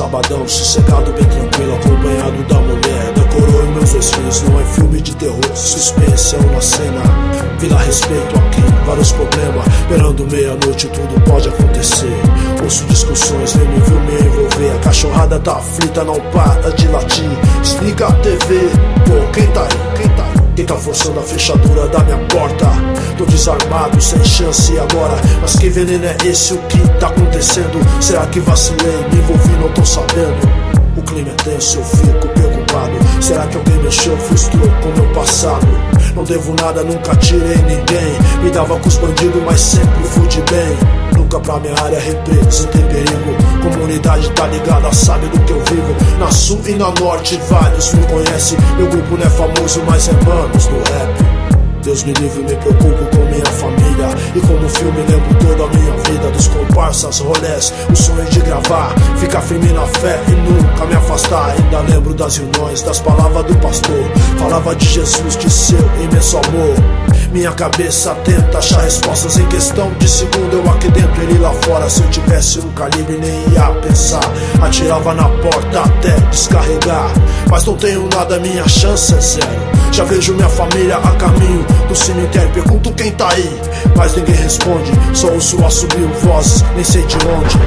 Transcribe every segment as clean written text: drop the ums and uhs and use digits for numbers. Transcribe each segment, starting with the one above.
sabadão, sossegado, bem tranquilo, acompanhado da mulher. Decorou e meus 2 filhos, não é filme de terror, suspense é uma cena. Vila respeito aqui, vários problemas, beirando meia-noite tudo pode acontecer. Ouço discussões, nem me viu me envolver. A cachorrada tá aflita, não para de latir. Desliga a TV, pô, quem tá aí? Quem tá aí? Quem tá forçando a fechadura da minha porta? Tô desarmado, sem chance agora. Mas que veneno é esse? O que tá acontecendo? Será que vacilei? Me envolvi, não tô sabendo. O clima é tenso, eu fico preocupado. Será que alguém mexeu, frustrou com o meu passado? Não devo nada, nunca tirei ninguém. Me dava com os bandidos, mas sempre fui de bem. Nunca pra minha área representei perigo. Comunidade tá ligada, sabe do que eu vivo. Na sul e na norte vários me conhecem. Meu grupo não é famoso, mas é manos do rap. Deus me livre, me preocupo com minha família. E como filme lembro toda a minha vida. Dos comparsas, rolés, o sonho de gravar. Ficar firme na fé e nunca me afastar. Ainda lembro das reuniões, das palavras do pastor. Falava de Jesus, de seu imenso amor. Minha cabeça tenta achar respostas em questão de segundo. Eu aqui dentro, ele lá fora. Se eu tivesse um calibre nem ia pensar. Atirava na porta até descarregar. Mas não tenho nada, minha chance é zero. Já vejo minha família a caminho do cemitério. Pergunto quem tá aí, mas ninguém responde. Só ouço assobio, vozes, nem sei de onde.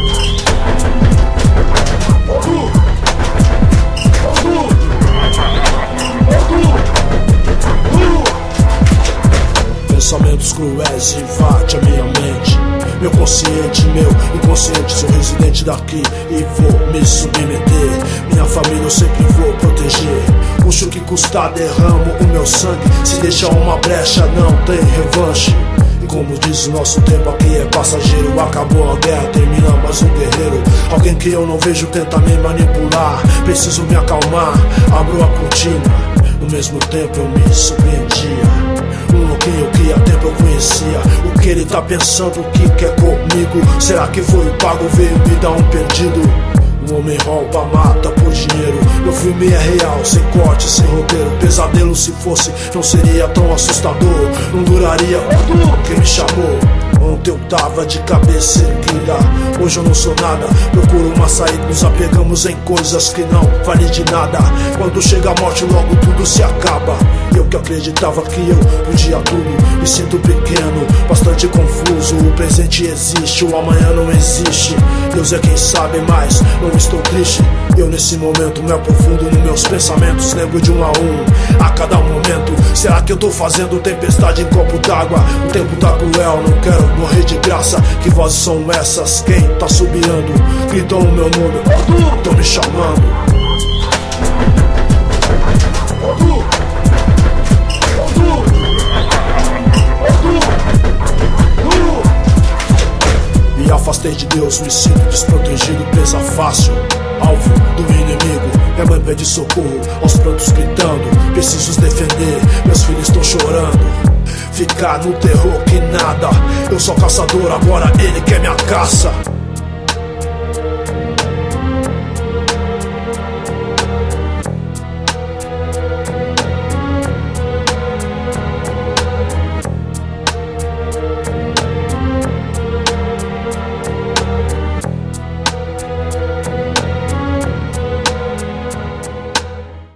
Pensamentos cruéis invadem a minha mente. Meu consciente, meu inconsciente. Sou residente daqui e vou me submeter. Minha família eu sempre vou proteger. Custe o que custar, derramo o meu sangue. Se deixar uma brecha não tem revanche. E como diz o nosso tempo aqui é passageiro. Acabou a guerra, termina mais um guerreiro. Alguém que eu não vejo tenta me manipular. Preciso me acalmar, abro a cortina. No mesmo tempo eu me surpreendia. Um louquinho que há tempo eu conhecia. O que ele tá pensando, o que quer comigo? Será que foi pago, veio me dar um perdido? Um homem rouba, mata por dinheiro. Meu filme é real, sem corte, sem roteiro. Pesadelo se fosse, não seria tão assustador. Não duraria quem me chamou. Ontem eu tava de cabeça erguida, hoje eu não sou nada. Procuro uma saída, nos apegamos em coisas que não valem de nada. Quando chega a morte logo tudo se acaba. Eu que acreditava que eu podia tudo, me sinto pequeno, bastante confuso. O presente existe, o amanhã não existe. Deus é quem sabe, mas não estou triste. Eu nesse momento me aprofundo nos meus pensamentos. Lembro de um a cada momento. Será que eu tô fazendo tempestade em copo d'água? O tempo tá cruel, não quero morrer de graça. Que vozes são essas? Quem tá subiando? Gritam o meu nome, tão me chamando. Me afastei de Deus, me sinto desprotegido, presa fácil, alvo do inimigo. Minha mãe pede socorro, aos prantos gritando. Preciso os defender, meus filhos estão chorando. Ficar no terror que nada. Eu sou caçador, agora ele quer minha caça.